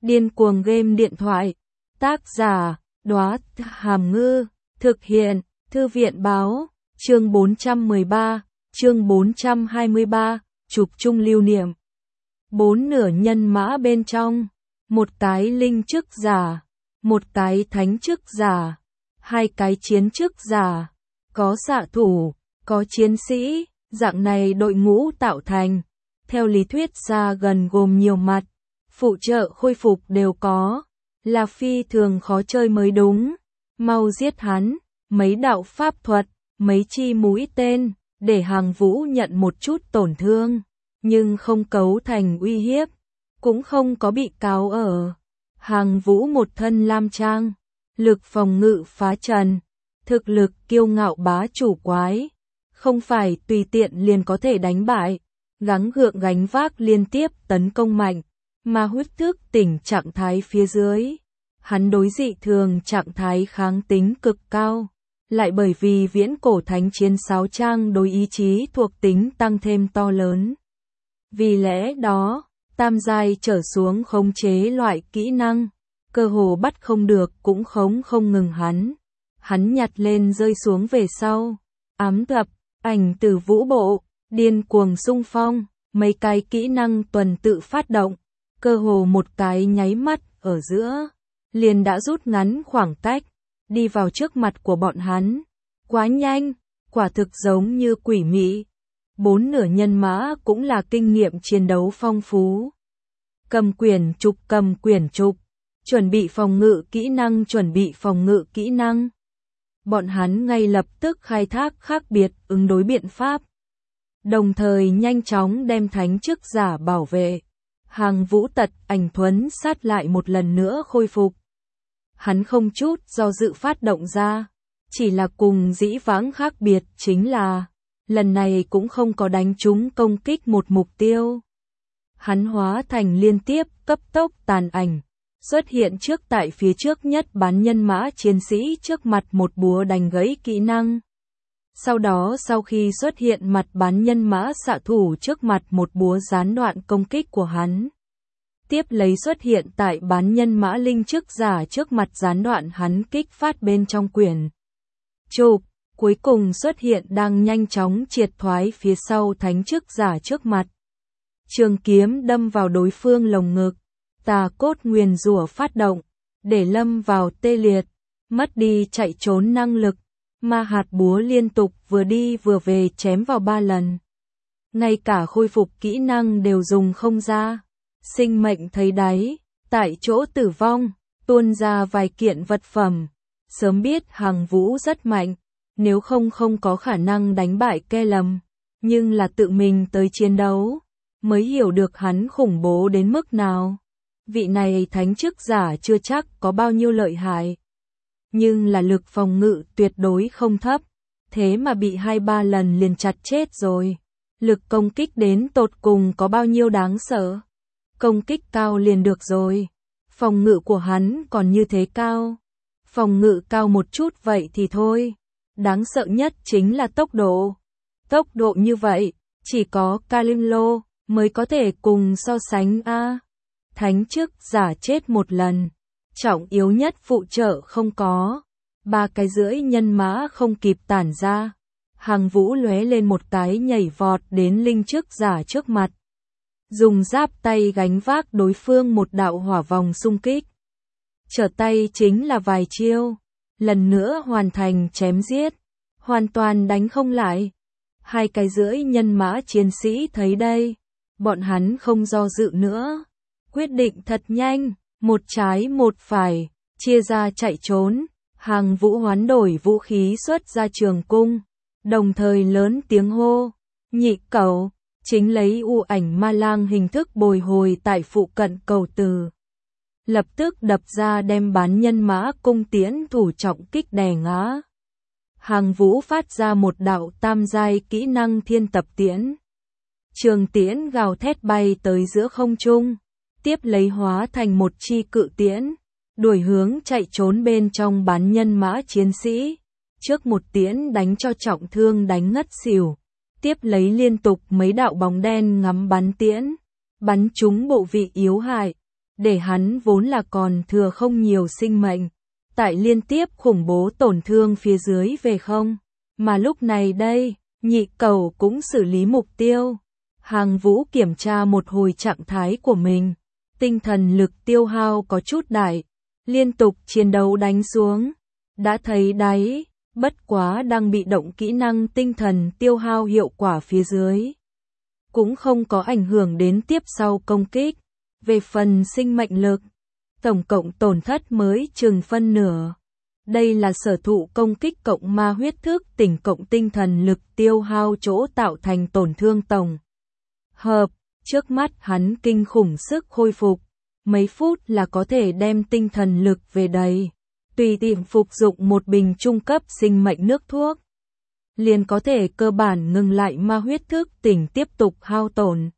Điên cuồng game điện thoại. Tác giả, Đóa Hàm Ngư. Thực hiện, Thư viện báo. Chương 413, chương 423, chụp chung lưu niệm. 4 nửa nhân mã bên trong. Một cái linh chức giả. Một cái thánh chức giả. 2 cái chiến chức giả. Có xạ thủ, có chiến sĩ. Dạng này đội ngũ tạo thành. Theo lý thuyết ra gần gồm nhiều mặt. Phụ trợ khôi phục đều có. Là phi thường khó chơi mới đúng. Mau giết hắn. Mấy đạo pháp thuật, mấy chi mũi tên, để Hàng Vũ nhận một chút tổn thương, nhưng không cấu thành uy hiếp, cũng không có bị cáo ở. Hàng Vũ một thân lam trang, lực phòng ngự phá trần, thực lực kiêu ngạo bá chủ quái, không phải tùy tiện liền có thể đánh bại, gắng gượng gánh vác liên tiếp tấn công mạnh, mà huyết thức tỉnh trạng thái phía dưới. Hắn đối dị thường trạng thái kháng tính cực cao. Lại bởi vì viễn cổ thánh chiến sáo trang đối ý chí thuộc tính tăng thêm to lớn. Vì lẽ đó, tam giai trở xuống khống chế loại kỹ năng, cơ hồ bắt không được cũng không ngừng hắn. Hắn nhặt lên rơi xuống về sau, ám tập, ảnh tử vũ bộ, điên cuồng xung phong, mấy cái kỹ năng tuần tự phát động, cơ hồ một cái nháy mắt ở giữa, liền đã rút ngắn khoảng cách. Đi vào trước mặt của bọn hắn. Quá nhanh, quả thực giống như quỷ mị. 4 nửa nhân mã cũng là kinh nghiệm chiến đấu phong phú. Cầm quyển trục, chuẩn bị phòng ngự kỹ năng. Bọn hắn ngay lập tức khai thác khác biệt ứng đối biện pháp. Đồng thời nhanh chóng đem thánh chức giả bảo vệ. Hàng Vũ tật ảnh thuấn sát lại một lần nữa khôi phục. Hắn không chút do dự phát động ra, chỉ là cùng dĩ vãng khác biệt chính là, lần này cũng không có đánh trúng công kích một mục tiêu. Hắn hóa thành liên tiếp cấp tốc tàn ảnh, xuất hiện trước tại phía trước nhất bán nhân mã chiến sĩ trước mặt một búa đánh gãy kỹ năng. Sau đó sau khi xuất hiện mặt bán nhân mã xạ thủ trước mặt một búa gián đoạn công kích của hắn. Tiếp lấy xuất hiện tại bán nhân mã linh chức giả trước mặt gián đoạn hắn kích phát bên trong quyển trục, cuối cùng xuất hiện đang nhanh chóng triệt thoái phía sau thánh chức giả trước mặt. Trường kiếm đâm vào đối phương lồng ngực, tà cốt nguyền rủa phát động, để lâm vào tê liệt, mất đi chạy trốn năng lực, ma hạt búa liên tục vừa đi vừa về chém vào 3 lần. Ngay cả khôi phục kỹ năng đều dùng không ra. Sinh mệnh thấy đáy, tại chỗ tử vong, tuôn ra vài kiện vật phẩm. Sớm biết Hàng Vũ rất mạnh, nếu không có khả năng đánh bại Ke Lầm, nhưng là tự mình tới chiến đấu, mới hiểu được hắn khủng bố đến mức nào. Vị này thánh chức giả chưa chắc có bao nhiêu lợi hại, nhưng là lực phòng ngự tuyệt đối không thấp, thế mà bị 2-3 lần liền chặt chết rồi. Lực công kích đến tột cùng có bao nhiêu đáng sợ. Công kích cao liền được rồi. Phòng ngự của hắn còn như thế cao. Phòng ngự cao một chút vậy thì thôi. Đáng sợ nhất chính là tốc độ. Tốc độ như vậy, chỉ có Kalimlo mới có thể cùng so sánh a. Thánh chức giả chết một lần. Trọng yếu nhất phụ trợ không có. 3 cái rưỡi nhân mã không kịp tản ra. Hàng Vũ lóe lên một cái nhảy vọt đến linh chức giả trước mặt. Dùng giáp tay gánh vác đối phương một đạo hỏa vòng xung kích. Trở tay chính là vài chiêu. Lần nữa hoàn thành chém giết. Hoàn toàn đánh không lại. 2 cái rưỡi nhân mã chiến sĩ thấy đây. Bọn hắn không do dự nữa. Quyết định thật nhanh. Một trái một phải. Chia ra chạy trốn. Hàng Vũ hoán đổi vũ khí xuất ra trường cung. Đồng thời lớn tiếng hô. Nhị cẩu. Chính lấy u ảnh ma lang hình thức bồi hồi tại phụ cận cầu từ. Lập tức đập ra đem bán nhân mã cung tiễn thủ trọng kích đè ngã. Hàng Vũ phát ra một đạo tam giai kỹ năng thiên tập tiễn. Trường tiễn gào thét bay tới giữa không trung. Tiếp lấy hóa thành một chi cự tiễn. Đuổi hướng chạy trốn bên trong bán nhân mã chiến sĩ. Trước một tiễn đánh cho trọng thương đánh ngất xỉu. Tiếp lấy liên tục mấy đạo bóng đen ngắm bắn tiễn, bắn trúng bộ vị yếu hại, để hắn vốn là còn thừa không nhiều sinh mệnh, tại liên tiếp khủng bố tổn thương phía dưới về không. Mà lúc này đây, nhị cầu cũng xử lý mục tiêu. Hàng Vũ kiểm tra một hồi trạng thái của mình, tinh thần lực tiêu hao có chút đại, liên tục chiến đấu đánh xuống, đã thấy đáy, bất quá đang bị động kỹ năng tinh thần tiêu hao hiệu quả phía dưới. Cũng không có ảnh hưởng đến tiếp sau công kích. Về phần sinh mệnh lực, tổng cộng tổn thất mới chừng phân nửa. Đây là sở thụ công kích cộng ma huyết thức tỉnh cộng tinh thần lực tiêu hao chỗ tạo thành tổn thương tổng hợp. Trước mắt hắn kinh khủng sức khôi phục, mấy phút là có thể đem tinh thần lực về đầy. Tùy tiện phục dụng một bình trung cấp sinh mệnh nước thuốc, liền có thể cơ bản ngừng lại ma huyết thức tỉnh tiếp tục hao tổn.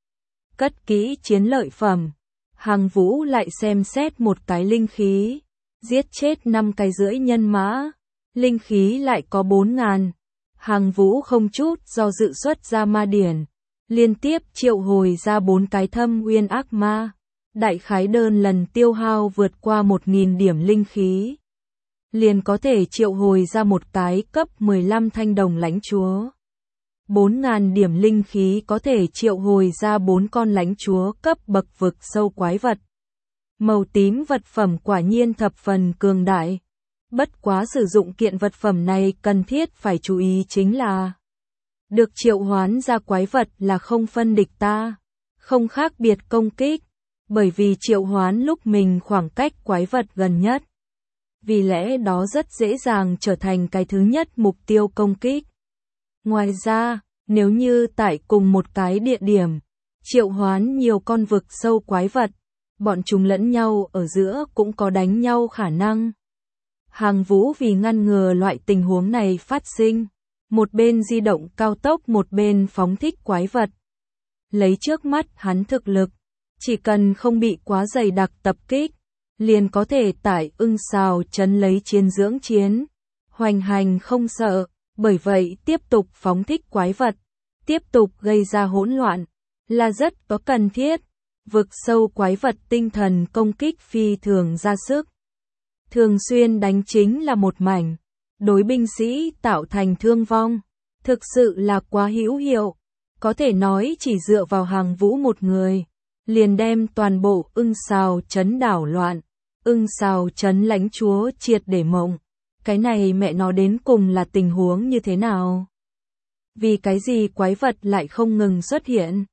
Cất kỹ chiến lợi phẩm, Hàng Vũ lại xem xét một cái linh khí, giết chết 5 cái rưỡi nhân mã, linh khí lại có 4.000. Hàng Vũ không chút do dự xuất ra ma điển, liên tiếp triệu hồi ra 4 cái thâm uyên ác ma, đại khái đơn lần tiêu hao vượt qua 1.000 điểm linh khí, liền có thể triệu hồi ra một cái cấp 15 thanh đồng lãnh chúa. 4.000 điểm linh khí có thể triệu hồi ra 4 con lãnh chúa cấp bậc vực sâu quái vật. Màu tím vật phẩm quả nhiên thập phần cường đại. Bất quá sử dụng kiện vật phẩm này cần thiết phải chú ý chính là được triệu hoán ra quái vật là không phân địch ta, không khác biệt công kích, bởi vì triệu hoán lúc mình khoảng cách quái vật gần nhất. Vì lẽ đó rất dễ dàng trở thành cái thứ nhất mục tiêu công kích. Ngoài ra, nếu như tại cùng một cái địa điểm, triệu hoán nhiều con vực sâu quái vật, bọn chúng lẫn nhau ở giữa cũng có đánh nhau khả năng. Hàng Vũ vì ngăn ngừa loại tình huống này phát sinh, một bên di động cao tốc một bên phóng thích quái vật. Lấy trước mắt hắn thực lực, chỉ cần không bị quá dày đặc tập kích, liền có thể tại Ưng Xào trấn lấy chiến dưỡng chiến, hoành hành không sợ, bởi vậy tiếp tục phóng thích quái vật, tiếp tục gây ra hỗn loạn, là rất có cần thiết. Vực sâu quái vật tinh thần công kích phi thường ra sức, thường xuyên đánh chính là một mảnh, đối binh sĩ tạo thành thương vong, thực sự là quá hữu hiệu, có thể nói chỉ dựa vào Hàng Vũ một người, liền đem toàn bộ Ưng Xào trấn đảo loạn, Ưng Xào trấn lãnh chúa triệt để mộng. Cái này mẹ nó đến cùng là tình huống như thế nào? Vì cái gì quái vật lại không ngừng xuất hiện?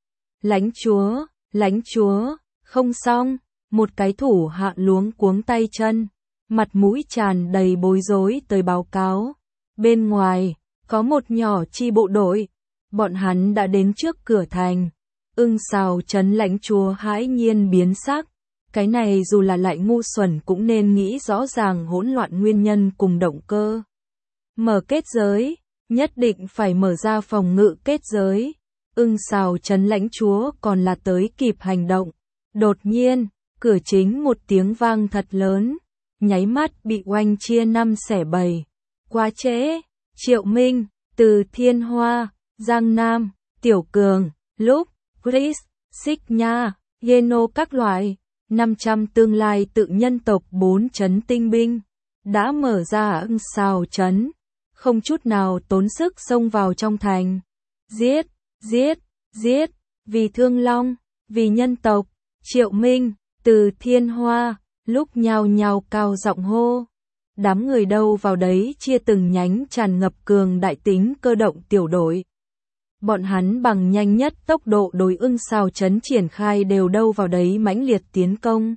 Lãnh chúa, không xong, một cái thủ hạ luống cuống tay chân, mặt mũi tràn đầy bối rối tới báo cáo. Bên ngoài, có một nhỏ chi bộ đội, bọn hắn đã đến trước cửa thành. Ưng Xào trấn lãnh chúa hãi nhiên biến sắc. Cái này dù là lại ngu xuẩn cũng nên nghĩ rõ ràng hỗn loạn nguyên nhân cùng động cơ. Mở kết giới, nhất định phải mở ra phòng ngự kết giới. Ưng Xào trấn lãnh chúa còn là tới kịp hành động. Đột nhiên, cửa chính một tiếng vang thật lớn, nháy mắt bị oanh chia 5 xẻ 7. Quá trễ, Triệu Minh, Từ Thiên Hoa, Giang Nam, Tiểu Cường, Lúc, Chris, Xích Nha, Geno các loại. 500 tương lai tự nhân tộc 4 trấn tinh binh, đã mở ra Ưng Xào trấn, không chút nào tốn sức xông vào trong thành. Giết, giết, giết, vì Thương Long, vì nhân tộc, Triệu Minh, Từ Thiên Hoa, lúc nhao nhao cao giọng hô. Đám người đâu vào đấy chia từng nhánh tràn ngập cường đại tính cơ động tiểu đội. Bọn hắn bằng nhanh nhất tốc độ đối Ưng Xào trấn triển khai đều đâu vào đấy mãnh liệt tiến công.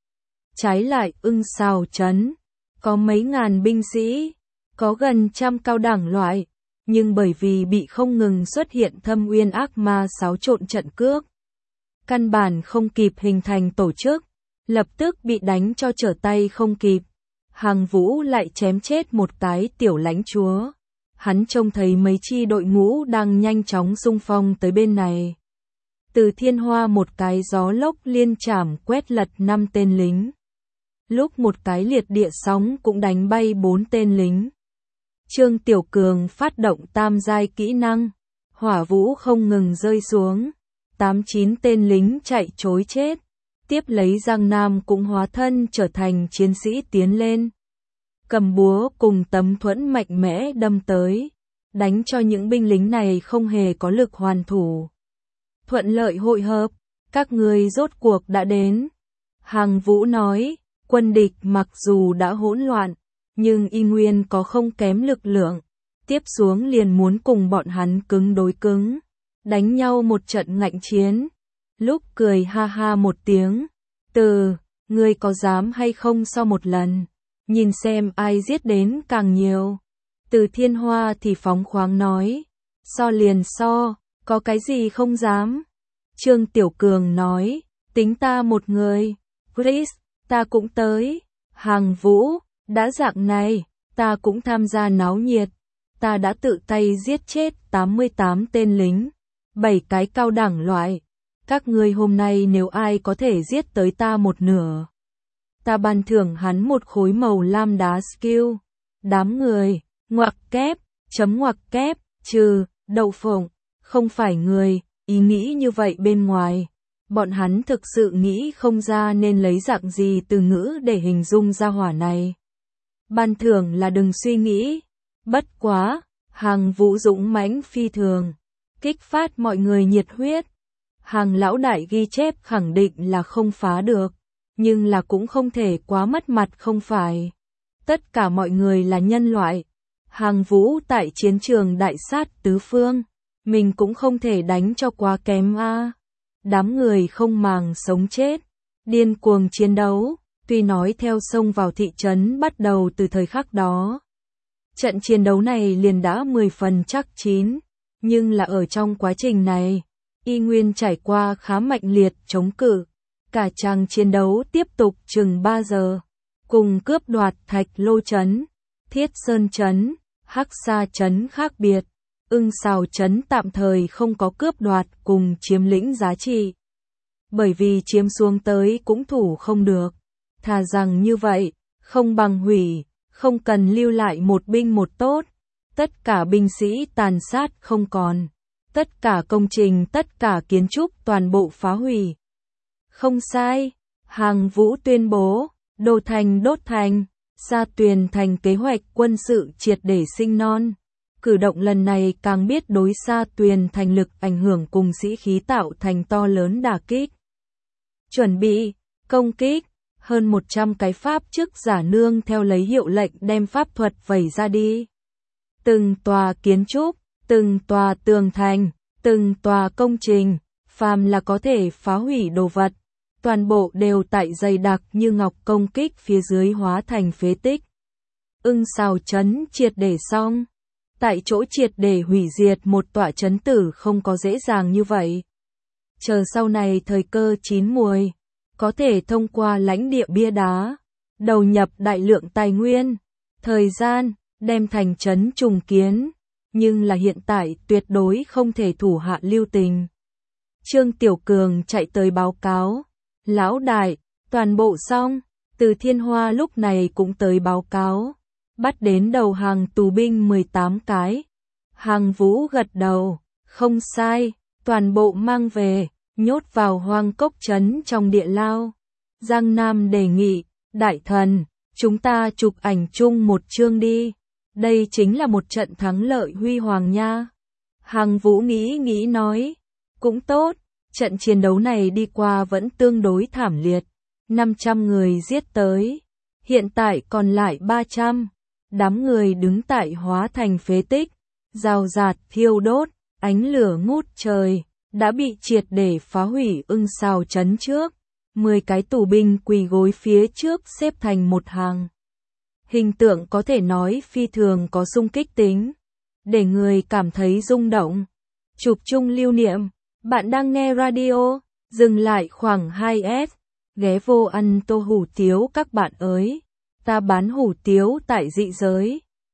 Trái lại Ưng Xào trấn, có mấy ngàn binh sĩ, có gần trăm cao đẳng loại, nhưng bởi vì bị không ngừng xuất hiện thâm uyên ác ma xáo trộn trận cước, căn bản không kịp hình thành tổ chức, lập tức bị đánh cho trở tay không kịp. Hàng Vũ lại chém chết một cái tiểu lãnh chúa. Hắn trông thấy mấy chi đội ngũ đang nhanh chóng xung phong tới bên này. Từ Thiên Hoa một cái gió lốc liên chảm quét lật 5 tên lính. Lúc một cái liệt địa sóng cũng đánh bay 4 tên lính. Trương Tiểu Cường phát động tam giai kỹ năng, hỏa vũ không ngừng rơi xuống. 8-9 tên lính chạy trối chết. Tiếp lấy Giang Nam cũng hóa thân trở thành chiến sĩ tiến lên. Cầm búa cùng tấm thuẫn mạnh mẽ đâm tới, đánh cho những binh lính này không hề có lực hoàn thủ. Thuận lợi hội hợp, các ngươi rốt cuộc đã đến. Hàng Vũ nói, quân địch mặc dù đã hỗn loạn, nhưng y nguyên có không kém lực lượng. Tiếp xuống liền muốn cùng bọn hắn cứng đối cứng, đánh nhau một trận ngạnh chiến. Lúc cười ha ha một tiếng, ngươi có dám hay không so một lần, nhìn xem ai giết đến càng nhiều. Từ Thiên Hoa thì phóng khoáng nói, so liền so, có cái gì không dám. Trương Tiểu Cường nói, tính ta một người, Chris, ta cũng tới. Hàng Vũ, đã dạng này, ta cũng tham gia náo nhiệt. Ta đã tự tay giết chết 88 tên lính, 7 cái cao đẳng loại. Các ngươi hôm nay nếu ai có thể giết tới ta một nửa, ta ban thưởng hắn một khối màu lam đá skill. Đám người, ngoặc kép, chấm ngoặc kép, trừ, đậu phộng, không phải người, ý nghĩ như vậy bên ngoài. Bọn hắn thực sự nghĩ không ra nên lấy dạng gì từ ngữ để hình dung ra hỏa này. Ban thưởng là đừng suy nghĩ. Bất quá, Hàng Vũ dũng mãnh phi thường, kích phát mọi người nhiệt huyết. Hàng lão đại ghi chép khẳng định là không phá được, nhưng là cũng không thể quá mất mặt không phải. Tất cả mọi người là nhân loại. Hàng Vũ tại chiến trường đại sát tứ phương, mình cũng không thể đánh cho quá kém a. Đám người không màng sống chết, điên cuồng chiến đấu, tuy nói theo xông vào thị trấn bắt đầu từ thời khắc đó. Trận chiến đấu này liền đã 10 phần chắc chín, nhưng là ở trong quá trình này, y nguyên trải qua khá mạnh liệt chống cự. Cả chàng chiến đấu tiếp tục chừng 3 giờ, cùng cướp đoạt Thạch Lô trấn, Thiết Sơn trấn, Hắc Sa trấn khác biệt. Ưng Sào trấn tạm thời không có cướp đoạt cùng chiếm lĩnh giá trị. Bởi vì chiếm xuống tới cũng thủ không được. Thà rằng như vậy, không bằng hủy, không cần lưu lại một binh một tốt. Tất cả binh sĩ tàn sát không còn. Tất cả công trình, tất cả kiến trúc toàn bộ phá hủy. Không sai, Hàng Vũ tuyên bố, Đô Thành đốt thành, Sa Tuyền thành kế hoạch quân sự triệt để sinh non. Cử động lần này càng biết đối Sa Tuyền thành lực ảnh hưởng cùng sĩ khí tạo thành to lớn đả kích. Chuẩn bị, công kích, hơn 100 cái pháp chức giả nương theo lấy hiệu lệnh đem pháp thuật vẩy ra đi. Từng tòa kiến trúc, từng tòa tường thành, từng tòa công trình, phàm là có thể phá hủy đồ vật, toàn bộ đều tại dày đặc như ngọc công kích phía dưới hóa thành phế tích. Ưng Sào trấn triệt để xong. Tại chỗ triệt để hủy diệt một tọa trấn tử không có dễ dàng như vậy. Chờ sau này thời cơ chín muồi, có thể thông qua lãnh địa bia đá, đầu nhập đại lượng tài nguyên, thời gian, đem thành trấn trùng kiến, nhưng là hiện tại tuyệt đối không thể thủ hạ lưu tình. Trương Tiểu Cường chạy tới báo cáo, lão đại, toàn bộ xong. Từ Thiên Hoa lúc này cũng tới báo cáo, bắt đến đầu hàng tù binh 18 cái. Hàng Vũ gật đầu, không sai, toàn bộ mang về, nhốt vào hoang cốc trấn trong địa lao. Giang Nam đề nghị, đại thần, chúng ta chụp ảnh chung một chương đi, đây chính là một trận thắng lợi huy hoàng nha. Hàng Vũ nghĩ nói, cũng tốt, trận chiến đấu này đi qua vẫn tương đối thảm liệt, 500 người giết tới, hiện tại còn lại 300. Đám người đứng tại hóa thành phế tích, rào rạt thiêu đốt, ánh lửa ngút trời, đã bị triệt để phá hủy. Ưng Sào trấn trước, 10 cái tù binh quỳ gối phía trước xếp thành một hàng. Hình tượng có thể nói phi thường có xung kích tính, để người cảm thấy rung động. Chụp chung lưu niệm, bạn đang nghe radio, dừng lại khoảng 2S, ghé vô ăn tô hủ tiếu các bạn ơi. Ta bán hủ tiếu tại dị giới.